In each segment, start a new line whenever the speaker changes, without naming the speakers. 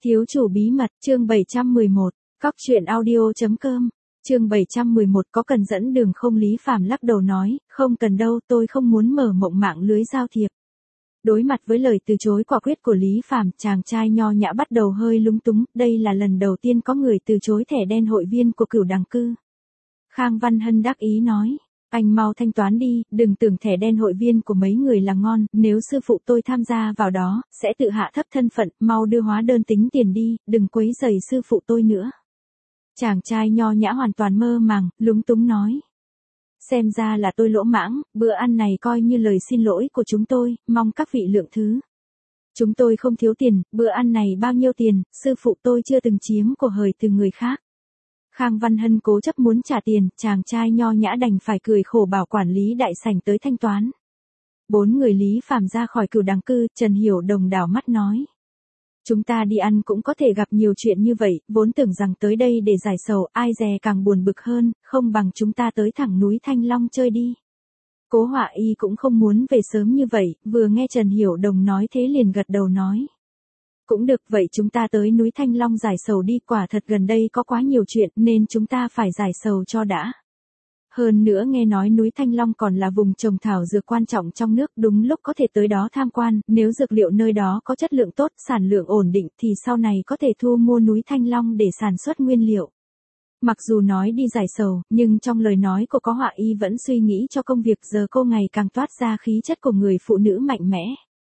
Thiếu chủ bí mật, chương 711, Cóc truyện audio.com, chương 711 có cần dẫn đường không? Lý Phàm lắc đầu nói, không cần đâu, tôi không muốn mở mộng mạng lưới giao thiệp. Đối mặt với lời từ chối quả quyết của Lý Phàm, chàng trai nho nhã bắt đầu hơi lúng túng, đây là lần đầu tiên có người từ chối thẻ đen hội viên của Cửu Đằng Cư. Khang Văn Hân đắc ý nói, anh mau thanh toán đi, đừng tưởng thẻ đen hội viên của mấy người là ngon, nếu sư phụ tôi tham gia vào đó, sẽ tự hạ thấp thân phận, mau đưa hóa đơn tính tiền đi, đừng quấy rầy sư phụ tôi nữa. Chàng trai nho nhã hoàn toàn mơ màng, lúng túng nói. Xem ra là tôi lỗ mãng, bữa ăn này coi như lời xin lỗi của chúng tôi, mong các vị lượng thứ. Chúng tôi không thiếu tiền, bữa ăn này bao nhiêu tiền, sư phụ tôi chưa từng chiếm của hời từ người khác. Khang Văn Hân cố chấp muốn trả tiền, chàng trai nho nhã đành phải cười khổ bảo quản lý đại sảnh tới thanh toán. 4 người Lý Phàm ra khỏi Cửu Đằng Cư, Trần Hiểu Đồng đảo mắt nói. Chúng ta đi ăn cũng có thể gặp nhiều chuyện như vậy, vốn tưởng rằng tới đây để giải sầu, ai dè càng buồn bực hơn, không bằng chúng ta tới thẳng núi Thanh Long chơi đi. Cố Họa Y cũng không muốn về sớm như vậy, vừa nghe Trần Hiểu Đồng nói thế liền gật đầu nói. Cũng được, vậy chúng ta tới núi Thanh Long giải sầu đi, quả thật gần đây có quá nhiều chuyện nên chúng ta phải giải sầu cho đã. Hơn nữa nghe nói núi Thanh Long còn là vùng trồng thảo dược quan trọng trong nước, đúng lúc có thể tới đó tham quan, nếu dược liệu nơi đó có chất lượng tốt, sản lượng ổn định thì sau này có thể thu mua núi Thanh Long để sản xuất nguyên liệu. Mặc dù nói đi giải sầu, nhưng trong lời nói của Có Họa Y vẫn suy nghĩ cho công việc, giờ cô ngày càng toát ra khí chất của người phụ nữ mạnh mẽ.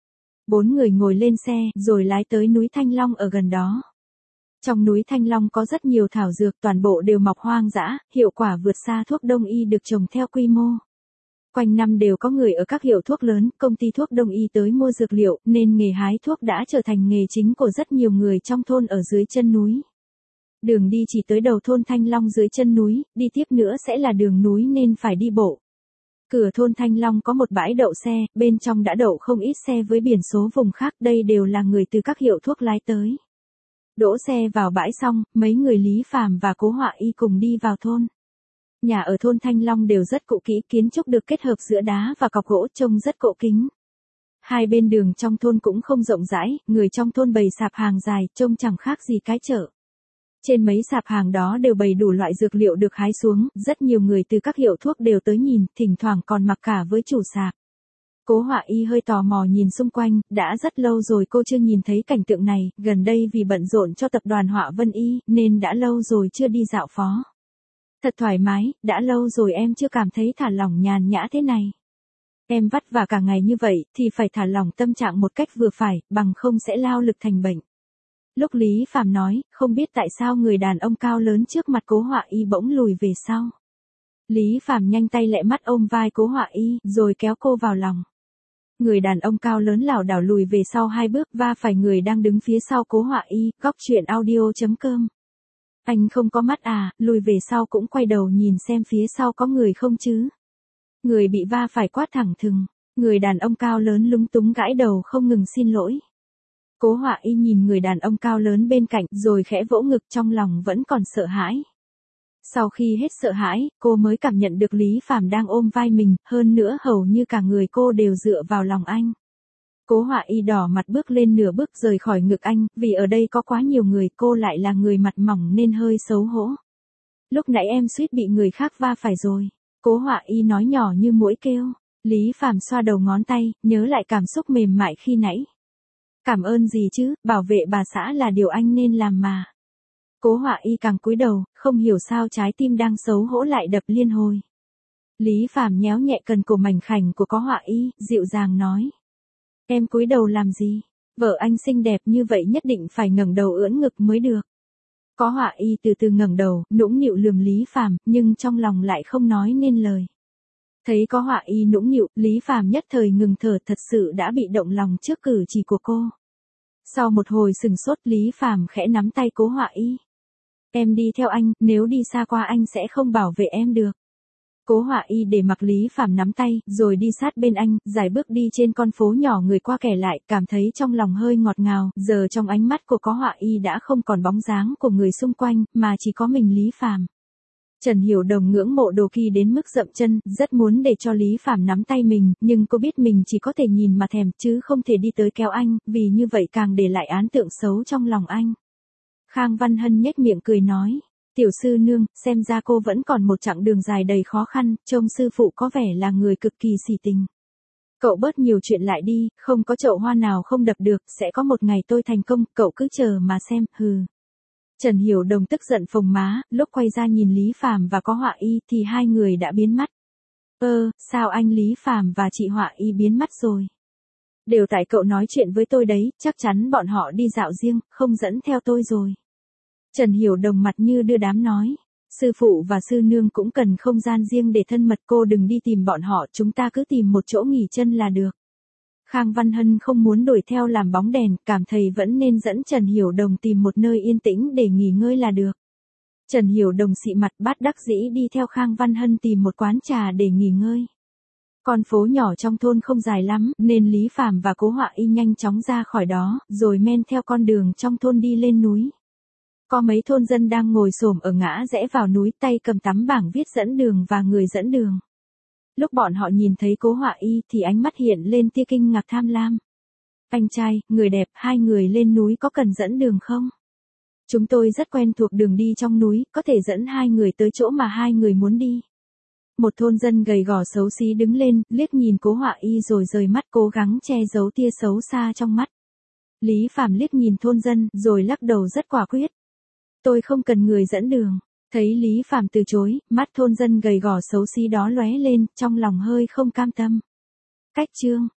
4 người ngồi lên xe, rồi lái tới núi Thanh Long ở gần đó. Trong núi Thanh Long có rất nhiều thảo dược, toàn bộ đều mọc hoang dã, hiệu quả vượt xa thuốc đông y được trồng theo quy mô. Quanh năm đều có người ở các hiệu thuốc lớn, công ty thuốc đông y tới mua dược liệu, nên nghề hái thuốc đã trở thành nghề chính của rất nhiều người trong thôn ở dưới chân núi. Đường đi chỉ tới đầu thôn Thanh Long dưới chân núi, đi tiếp nữa sẽ là đường núi nên phải đi bộ. Cửa thôn Thanh Long có một bãi đậu xe, bên trong đã đậu không ít xe với biển số vùng khác, đây đều là người từ các hiệu thuốc lái tới. Đỗ xe vào bãi xong, mấy người Lý Phàm và Cố Họa Y cùng đi vào thôn. Nhà ở thôn Thanh Long đều rất cũ kỹ, kiến trúc được kết hợp giữa đá và cọc gỗ, trông rất cổ kính. Hai bên đường trong thôn cũng không rộng rãi, người trong thôn bày sạp hàng dài, trông chẳng khác gì cái chợ. Trên mấy sạp hàng đó đều bày đủ loại dược liệu được hái xuống, rất nhiều người từ các hiệu thuốc đều tới nhìn, thỉnh thoảng còn mặc cả với chủ sạp. Cố Họa Y hơi tò mò nhìn xung quanh, đã rất lâu rồi cô chưa nhìn thấy cảnh tượng này, gần đây vì bận rộn cho tập đoàn Họa Vân Y, nên đã lâu rồi chưa đi dạo phố. Thật thoải mái, đã lâu rồi em chưa cảm thấy thả lỏng nhàn nhã thế này. Em vất vả cả ngày như vậy, thì phải thả lỏng tâm trạng một cách vừa phải, bằng không sẽ lao lực thành bệnh. Lúc Lý Phàm nói, không biết tại sao người đàn ông cao lớn trước mặt Cố Họa Y bỗng lùi về sau. Lý Phàm nhanh tay lẹ mắt ôm vai Cố Họa Y, rồi kéo cô vào lòng. Người đàn ông cao lớn lảo đảo lùi về sau 2 bước, va phải người đang đứng phía sau Cố Họa Y. Cóc truyện audio.com. Anh không có mắt à? Lùi về sau cũng quay đầu nhìn xem phía sau có người không chứ? Người bị va phải quát thẳng thừng. Người đàn ông cao lớn lúng túng gãi đầu không ngừng xin lỗi. Cố Họa Y nhìn người đàn ông cao lớn bên cạnh, rồi khẽ vỗ ngực, trong lòng vẫn còn sợ hãi. Sau khi hết sợ hãi, cô mới cảm nhận được Lý Phàm đang ôm vai mình, hơn nữa hầu như cả người cô đều dựa vào lòng anh. Cố Họa Y đỏ mặt bước lên nửa bước rời khỏi ngực anh, vì ở đây có quá nhiều người, cô lại là người mặt mỏng nên hơi xấu hổ. Lúc nãy em suýt bị người khác va phải rồi. Cố Họa Y nói nhỏ như muỗi kêu. Lý Phàm xoa đầu ngón tay, nhớ lại cảm xúc mềm mại khi nãy. Cảm ơn gì chứ, bảo vệ bà xã là điều anh nên làm mà. Cố Họa Y càng cúi đầu, không hiểu sao trái tim đang xấu hổ lại đập liên hồi. Lý Phàm nhéo nhẹ cần cổ mảnh khảnh của Cố Họa Y, dịu dàng nói. Em cúi đầu làm gì? Vợ anh xinh đẹp như vậy nhất định phải ngẩng đầu ưỡn ngực mới được. Cố Họa Y từ từ ngẩng đầu, nũng nịu lườm Lý Phàm, nhưng trong lòng lại không nói nên lời. Thấy Cố Họa Y nũng nịu, Lý Phàm nhất thời ngừng thở, thật sự đã bị động lòng trước cử chỉ của cô. Sau một hồi sừng sốt, Lý Phàm khẽ nắm tay Cố Họa Y. Em đi theo anh, nếu đi xa qua anh sẽ không bảo vệ em được. Cố Họa Y để mặc Lý Phàm nắm tay, rồi đi sát bên anh, dài bước đi trên con phố nhỏ người qua kẻ lại, cảm thấy trong lòng hơi ngọt ngào, giờ trong ánh mắt của Cố Họa Y đã không còn bóng dáng của người xung quanh, mà chỉ có mình Lý Phàm. Trần Hiểu Đồng ngưỡng mộ Đồ Kỳ đến mức dậm chân, rất muốn để cho Lý Phàm nắm tay mình, nhưng cô biết mình chỉ có thể nhìn mà thèm, chứ không thể đi tới kéo anh, vì như vậy càng để lại ấn tượng xấu trong lòng anh. Khang Văn Hân nhếch miệng cười nói, tiểu sư nương, xem ra cô vẫn còn một chặng đường dài đầy khó khăn, trông sư phụ có vẻ là người cực kỳ sỉ tình. Cậu bớt nhiều chuyện lại đi, không có chậu hoa nào không đập được, sẽ có một ngày tôi thành công, cậu cứ chờ mà xem, hừ. Trần Hiểu Đồng tức giận phồng má, lúc quay ra nhìn Lý Phàm và có Họa Y thì hai người đã biến mất. Sao anh Lý Phàm và chị Họa Y biến mất rồi? Đều tại cậu nói chuyện với tôi đấy, chắc chắn bọn họ đi dạo riêng, không dẫn theo tôi rồi. Trần Hiểu Đồng mặt như đưa đám nói. Sư phụ và sư nương cũng cần không gian riêng để thân mật, cô đừng đi tìm bọn họ, chúng ta cứ tìm một chỗ nghỉ chân là được. Khang Văn Hân không muốn đuổi theo làm bóng đèn, cảm thấy vẫn nên dẫn Trần Hiểu Đồng tìm một nơi yên tĩnh để nghỉ ngơi là được. Trần Hiểu Đồng xị mặt bát đắc dĩ đi theo Khang Văn Hân tìm một quán trà để nghỉ ngơi. Con phố nhỏ trong thôn không dài lắm, nên Lý Phàm và Cố Họa Y nhanh chóng ra khỏi đó, rồi men theo con đường trong thôn đi lên núi. Có mấy thôn dân đang ngồi xổm ở ngã rẽ vào núi, tay cầm tấm bảng viết dẫn đường và người dẫn đường. Lúc bọn họ nhìn thấy Cố Họa Y thì ánh mắt hiện lên tia kinh ngạc tham lam. Anh trai, người đẹp, hai người lên núi có cần dẫn đường không? Chúng tôi rất quen thuộc đường đi trong núi, có thể dẫn hai người tới chỗ mà hai người muốn đi. Một thôn dân gầy gò xấu xí đứng lên, liếc nhìn Cố Họa Y rồi rời mắt cố gắng che giấu tia xấu xa trong mắt. Lý Phàm liếc nhìn thôn dân, rồi lắc đầu rất quả quyết. Tôi không cần người dẫn đường. Thấy Lý Phàm từ chối, mắt thôn dân gầy gò xấu xí đó lóe lên, trong lòng hơi không cam tâm. Cách chương